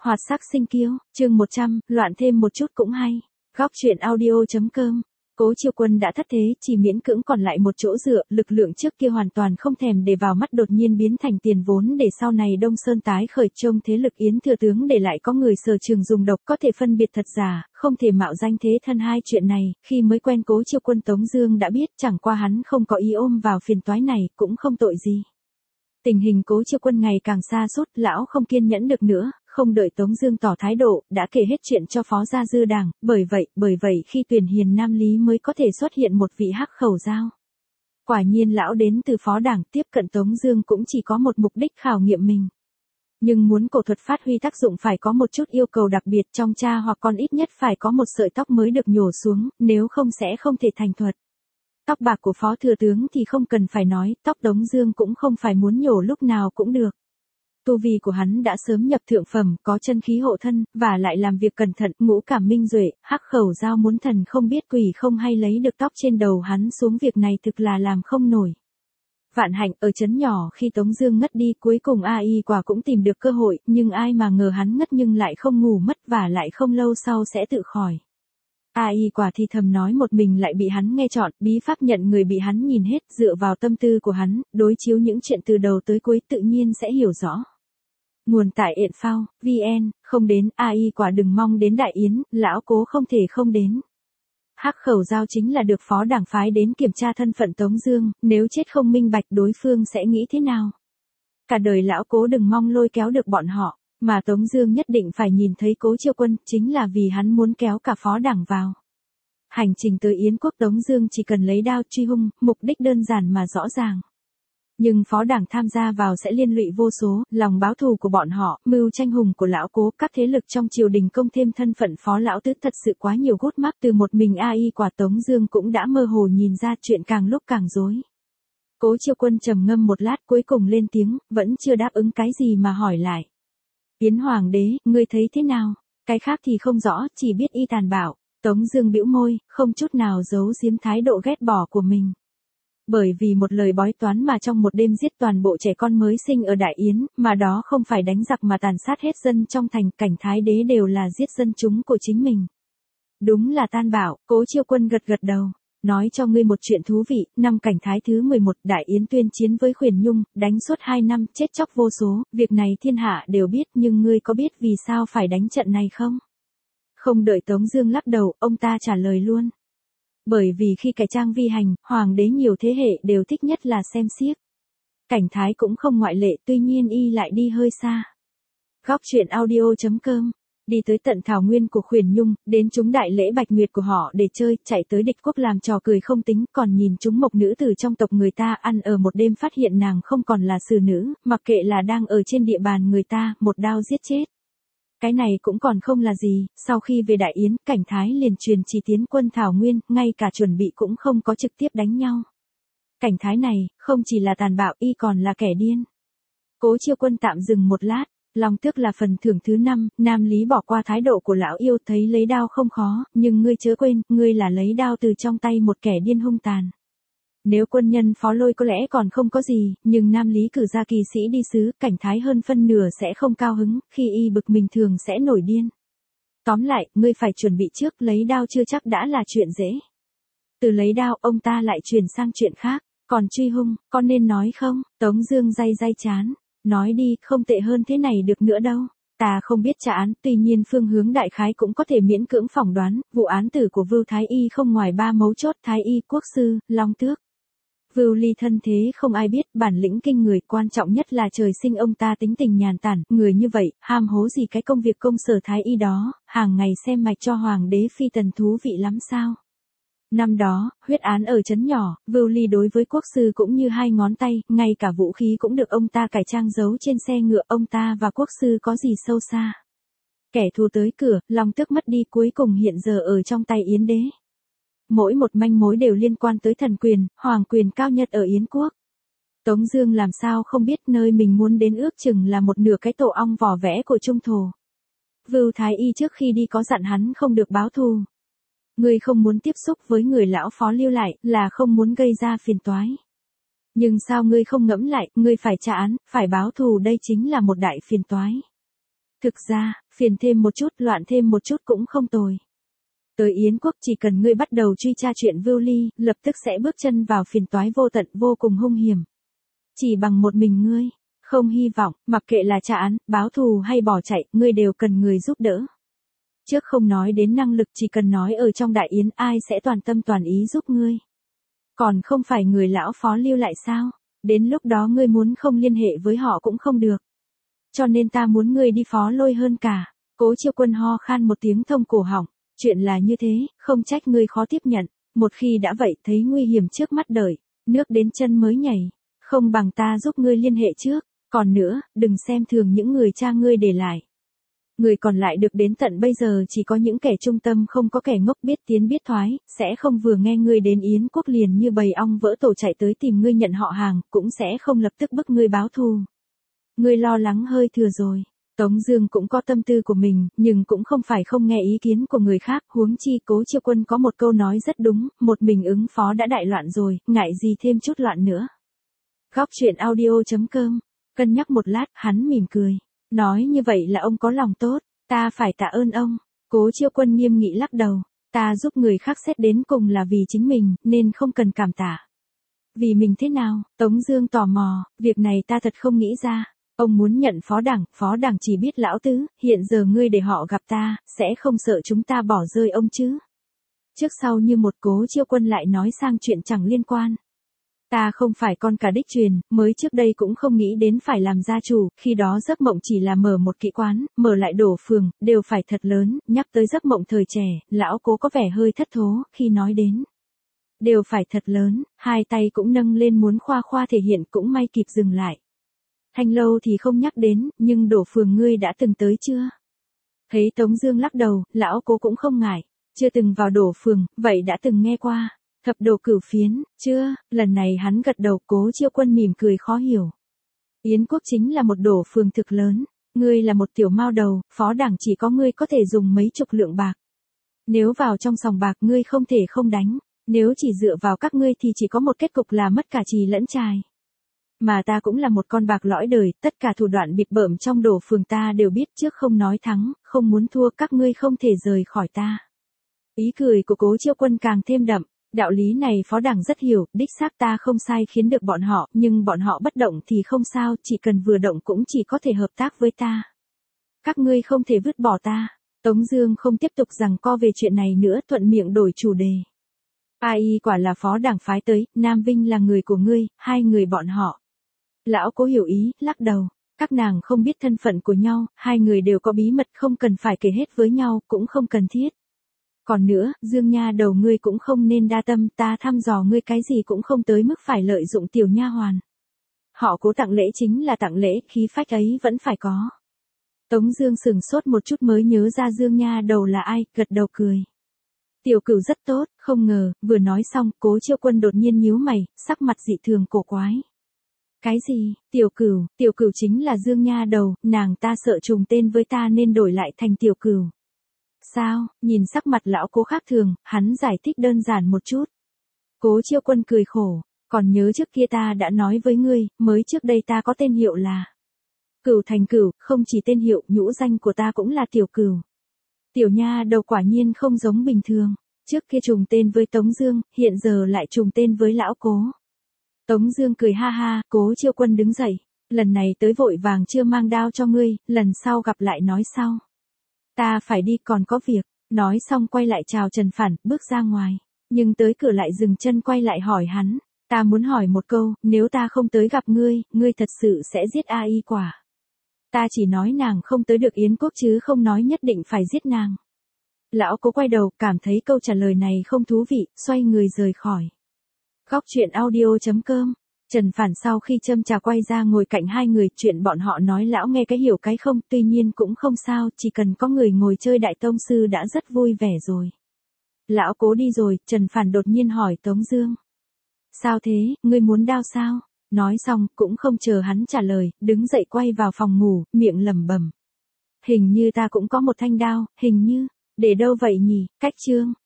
Hoạt sắc sinh kiêu, chương 100, loạn thêm một chút cũng hay. Góc truyện audio.com. Cố Chiêu Quân đã thất thế, chỉ miễn cưỡng còn lại một chỗ dựa, lực lượng trước kia hoàn toàn không thèm để vào mắt đột nhiên biến thành tiền vốn để sau này Đông Sơn tái khởi. Trông thế lực Yến thừa tướng để lại có người sở trường dùng độc, có thể phân biệt thật giả, không thể mạo danh thế thân. Hai chuyện này, khi mới quen Cố Chiêu Quân Tống Dương đã biết, chẳng qua hắn không có ý ôm vào phiền toái này, cũng không tội gì. Tình hình Cố Chiêu Quân ngày càng xa sút, lão không kiên nhẫn được nữa, không đợi Tống Dương tỏ thái độ, đã kể hết chuyện cho Phó Gia Dư Đảng. Bởi vậy khi tuyển hiền nam lý mới có thể xuất hiện một vị hắc khẩu dao. Quả nhiên lão đến từ Phó Đảng, tiếp cận Tống Dương cũng chỉ có một mục đích khảo nghiệm mình. Nhưng muốn cổ thuật phát huy tác dụng phải có một chút yêu cầu đặc biệt, trong cha hoặc con ít nhất phải có một sợi tóc mới được nhổ xuống, nếu không sẽ không thể thành thuật. Tóc bạc của Phó Thừa tướng thì không cần phải nói, tóc Tống Dương cũng không phải muốn nhổ lúc nào cũng được. Tu vi của hắn đã sớm nhập thượng phẩm, có chân khí hộ thân, và lại làm việc cẩn thận, ngũ cảm minh duệ, hắc khẩu dao muốn thần không biết quỷ không hay lấy được tóc trên đầu hắn xuống, việc này thực là làm không nổi. Vạn hạnh, ở trấn nhỏ khi Tống Dương ngất đi, cuối cùng A Y Quả cũng tìm được cơ hội, nhưng ai mà ngờ hắn ngất nhưng lại không ngủ mất, và lại không lâu sau sẽ tự khỏi. A Y Quả thì thầm nói một mình lại bị hắn nghe trọn, bí pháp nhận người bị hắn nhìn hết, dựa vào tâm tư của hắn, đối chiếu những chuyện từ đầu tới cuối tự nhiên sẽ hiểu rõ. Nguồn tại Yện Phao, VN, không đến, A Y Quả đừng mong đến Đại Yến, lão Cố không thể không đến. Hắc khẩu dao chính là được Phó Đảng phái đến kiểm tra thân phận Tống Dương, nếu chết không minh bạch đối phương sẽ nghĩ thế nào. Cả đời lão Cố đừng mong lôi kéo được bọn họ, mà Tống Dương nhất định phải nhìn thấy Cố Chiêu Quân, chính là vì hắn muốn kéo cả Phó Đảng vào. Hành trình tới Yến quốc Tống Dương chỉ cần lấy đao truy hung, mục đích đơn giản mà rõ ràng. Nhưng Phó Đảng tham gia vào sẽ liên lụy vô số, lòng báo thù của bọn họ, mưu tranh hùng của lão Cố, các thế lực trong triều đình công thêm thân phận Phó Lão Tứ thật sự quá nhiều gút mắc. Từ một mình A Y Quả Tống Dương cũng đã mơ hồ nhìn ra chuyện càng lúc càng rối. Cố Chiêu Quân trầm ngâm một lát cuối cùng lên tiếng, vẫn chưa đáp ứng cái gì mà hỏi lại. Yến Hoàng đế, ngươi thấy thế nào? Cái khác thì không rõ, chỉ biết y tàn bạo. Tống Dương bĩu môi, không chút nào giấu giếm thái độ ghét bỏ của mình. Bởi vì một lời bói toán mà trong một đêm giết toàn bộ trẻ con mới sinh ở Đại Yến, mà đó không phải đánh giặc mà tàn sát hết dân trong thành, cảnh Thái đế đều là giết dân chúng của chính mình. Đúng là tan bạo. Cố Chiêu Quân gật gật đầu. Nói cho ngươi một chuyện thú vị, năm cảnh Thái thứ 11, Đại Yến tuyên chiến với Khuyển Nhung, đánh suốt 2 năm, chết chóc vô số, việc này thiên hạ đều biết, nhưng ngươi có biết vì sao phải đánh trận này không? Không đợi Tống Dương lắc đầu, ông ta trả lời luôn. Bởi vì khi cải trang vi hành, hoàng đế nhiều thế hệ đều thích nhất là xem xiếc. Cảnh Thái cũng không ngoại lệ, tuy nhiên y lại đi hơi xa. Góc truyện audio.com. Đi tới tận thảo nguyên của Khuyển Nhung, đến chúng đại lễ bạch nguyệt của họ để chơi, chạy tới địch quốc làm trò cười không tính, còn nhìn chúng mộc nữ từ trong tộc người ta ăn ở một đêm, phát hiện nàng không còn là xử nữ, mặc kệ là đang ở trên địa bàn người ta, một đao giết chết. Cái này cũng còn không là gì, sau khi về Đại Yến, cảnh Thái liền truyền chỉ tiến quân thảo nguyên, ngay cả chuẩn bị cũng không có trực tiếp đánh nhau. Cảnh Thái này, không chỉ là tàn bạo, y còn là kẻ điên. Cố Chiêu Quân tạm dừng một lát, Long Tước là phần thưởng thứ 5, Nam Lý bỏ qua thái độ của lão yêu, thấy lấy đao không khó, nhưng ngươi chớ quên, ngươi là lấy đao từ trong tay một kẻ điên hung tàn. Nếu quân nhân Phó Lôi có lẽ còn không có gì, nhưng Nam Lý cử ra kỳ sĩ đi sứ, cảnh Thái hơn phân nửa sẽ không cao hứng, khi y bực mình thường sẽ nổi điên. Tóm lại, ngươi phải chuẩn bị trước, lấy đao chưa chắc đã là chuyện dễ. Từ lấy đao, ông ta lại chuyển sang chuyện khác, còn truy hung, con nên nói không? Tống Dương day chán, nói đi, không tệ hơn thế này được nữa đâu. Ta không biết trả án, tuy nhiên phương hướng đại khái cũng có thể miễn cưỡng phỏng đoán, vụ án tử của Vưu Thái Y không ngoài 3 mấu chốt: Thái Y, Quốc sư, Long Tước. Vưu Ly thân thế không ai biết, bản lĩnh kinh người, quan trọng nhất là trời sinh ông ta tính tình nhàn tản, người như vậy, ham hố gì cái công việc công sở Thái Y đó, hàng ngày xem mạch cho hoàng đế phi tần thú vị lắm sao. Năm đó, huyết án ở trấn nhỏ, Vưu Ly đối với quốc sư cũng như hai ngón tay, ngay cả vũ khí cũng được ông ta cải trang giấu trên xe ngựa, ông ta và quốc sư có gì sâu xa. Kẻ thù tới cửa, Long Tước mất đi, cuối cùng hiện giờ ở trong tay Yến đế. Mỗi một manh mối đều liên quan tới thần quyền, hoàng quyền cao nhất ở Yến quốc. Tống Dương làm sao không biết nơi mình muốn đến ước chừng là một nửa cái tổ ong vỏ vẽ của Trung Thổ. Vưu Thái Y trước khi đi có dặn hắn không được báo thù. Ngươi không muốn tiếp xúc với người lão Phó lưu lại, là không muốn gây ra phiền toái. Nhưng sao ngươi không ngẫm lại, ngươi phải trả án, phải báo thù, đây chính là một đại phiền toái. Thực ra, phiền thêm một chút, loạn thêm một chút cũng không tồi. Tới Yến quốc chỉ cần ngươi bắt đầu truy tra chuyện Vưu Ly, lập tức sẽ bước chân vào phiền toái vô tận vô cùng hung hiểm. Chỉ bằng một mình ngươi, không hy vọng, mặc kệ là trả án, báo thù hay bỏ chạy, ngươi đều cần người giúp đỡ. Trước không nói đến năng lực, chỉ cần nói ở trong đại yến ai sẽ toàn tâm toàn ý giúp ngươi. Còn không phải người lão phó lưu lại sao? Đến lúc đó ngươi muốn không liên hệ với họ cũng không được. Cho nên ta muốn ngươi đi Phó Lôi hơn cả. Cố Chiêu Quân ho khan một tiếng thông cổ họng. Chuyện là như thế, không trách ngươi khó tiếp nhận. Một khi đã vậy thấy nguy hiểm trước mắt đợi, nước đến chân mới nhảy. Không bằng ta giúp ngươi liên hệ trước. Còn nữa, đừng xem thường những người cha ngươi để lại. Người còn lại được đến tận bây giờ chỉ có những kẻ trung tâm, không có kẻ ngốc biết tiến biết thoái, sẽ không vừa nghe ngươi đến Yến quốc liền như bầy ong vỡ tổ chạy tới tìm ngươi nhận họ hàng, cũng sẽ không lập tức bức ngươi báo thù. Ngươi lo lắng hơi thừa rồi. Tống Dương cũng có tâm tư của mình, nhưng cũng không phải không nghe ý kiến của người khác, huống chi Cố Chiêu Quân có một câu nói rất đúng, một mình ứng phó đã đại loạn rồi, ngại gì thêm chút loạn nữa. Góc truyện audio.com. Cân nhắc một lát, hắn mỉm cười. Nói như vậy là ông có lòng tốt, ta phải tạ ơn ông. Cố Chiêu Quân nghiêm nghị lắc đầu, ta giúp người khác xét đến cùng là vì chính mình, nên không cần cảm tạ. Vì mình thế nào? Tống Dương tò mò, việc này ta thật không nghĩ ra. Ông muốn nhận phó đảng chỉ biết lão tứ, hiện giờ ngươi để họ gặp ta, sẽ không sợ chúng ta bỏ rơi ông chứ? Trước sau như một Cố Chiêu Quân lại nói sang chuyện chẳng liên quan. Ta không phải con cả đích truyền, mới trước đây cũng không nghĩ đến phải làm gia chủ, khi đó giấc mộng chỉ là mở một kỹ quán, mở lại đổ phường, đều phải thật lớn, nhắc tới giấc mộng thời trẻ, lão Cố có vẻ hơi thất thố, khi nói đến. Đều phải thật lớn, hai tay cũng nâng lên muốn khoa khoa thể hiện, cũng may kịp dừng lại. Thanh Lâu thì không nhắc đến, nhưng đổ phường ngươi đã từng tới chưa? Thấy Tống Dương lắc đầu, lão Cố cũng không ngại, chưa từng vào đổ phường, vậy đã từng nghe qua. Thập đồ cửu phiến, chưa? Lần này hắn gật đầu. Cố Chiêu Quân mỉm cười khó hiểu. Yến quốc chính là một đổ phường thực lớn, ngươi là một tiểu mao đầu, phó đảng chỉ có ngươi có thể dùng mấy chục lượng bạc. Nếu vào trong sòng bạc ngươi không thể không đánh, nếu chỉ dựa vào các ngươi thì chỉ có một kết cục là mất cả trì lẫn trài. Mà ta cũng là một con bạc lõi đời, tất cả thủ đoạn bịp bợm trong đổ phường ta đều biết, trước không nói thắng, không muốn thua, các ngươi không thể rời khỏi ta. Ý cười của Cố Chiêu Quân càng thêm đậm. Đạo lý này phó đảng rất hiểu, đích xác ta không sai khiến được bọn họ, nhưng bọn họ bất động thì không sao, chỉ cần vừa động cũng chỉ có thể hợp tác với ta. Các ngươi không thể vứt bỏ ta. Tống Dương không tiếp tục giằng co về chuyện này nữa, thuận miệng đổi chủ đề. Ai quả là phó đảng phái tới, Nam Vinh là người của ngươi, hai người bọn họ. Lão Cố hiểu ý, lắc đầu. Các nàng không biết thân phận của nhau, hai người đều có bí mật không cần phải kể hết với nhau, cũng không cần thiết. Còn nữa, Dương nha đầu ngươi cũng không nên đa tâm, ta thăm dò ngươi cái gì cũng không tới mức phải lợi dụng tiểu nha hoàn. Họ Cố tặng lễ chính là tặng lễ, khí phách ấy vẫn phải có. Tống Dương sừng sốt một chút mới nhớ ra Dương nha đầu là ai, gật đầu cười. Tiểu Cửu rất tốt, không ngờ, vừa nói xong, Cố Chiêu Quân đột nhiên nhíu mày, sắc mặt dị thường cổ quái. Cái gì? Tiểu Cửu chính là Dương nha đầu, nàng ta sợ trùng tên với ta nên đổi lại thành Tiểu Cửu. Sao? Nhìn sắc mặt lão Cố khác thường, hắn giải thích đơn giản một chút. Cố Chiêu Quân cười khổ, còn nhớ trước kia ta đã nói với ngươi, mới trước đây ta có tên hiệu là Cửu Thành Cửu, không chỉ tên hiệu, nhũ danh của ta cũng là Tiểu Cửu. Tiểu nha đầu quả nhiên không giống bình thường, trước kia trùng tên với Tống Dương, hiện giờ lại trùng tên với lão Cố. Tống Dương cười ha ha. Cố Chiêu Quân đứng dậy, lần này tới vội vàng chưa mang đao cho ngươi, lần sau gặp lại nói sau. Ta phải đi, còn có việc. Nói xong quay lại chào Trần Phản, bước ra ngoài. Nhưng tới cửa lại dừng chân, quay lại hỏi hắn. Ta muốn hỏi một câu, nếu ta không tới gặp ngươi, ngươi thật sự sẽ giết A Y Quả? Ta chỉ nói nàng không tới được Yến quốc chứ không nói nhất định phải giết nàng. Lão Cố quay đầu, cảm thấy câu trả lời này không thú vị, xoay người rời khỏi. Góc truyện audio.com. Trần Phản sau khi châm trà quay ra ngồi cạnh hai người, chuyện bọn họ nói lão nghe cái hiểu cái không, tuy nhiên cũng không sao, chỉ cần có người ngồi chơi đại tông sư đã rất vui vẻ rồi. Lão Cố đi rồi, Trần Phản đột nhiên hỏi Tống Dương. Sao thế, ngươi muốn đao sao? Nói xong, cũng không chờ hắn trả lời, đứng dậy quay vào phòng ngủ, miệng lẩm bẩm. Hình như ta cũng có một thanh đao, hình như, để đâu vậy nhỉ, cách chương.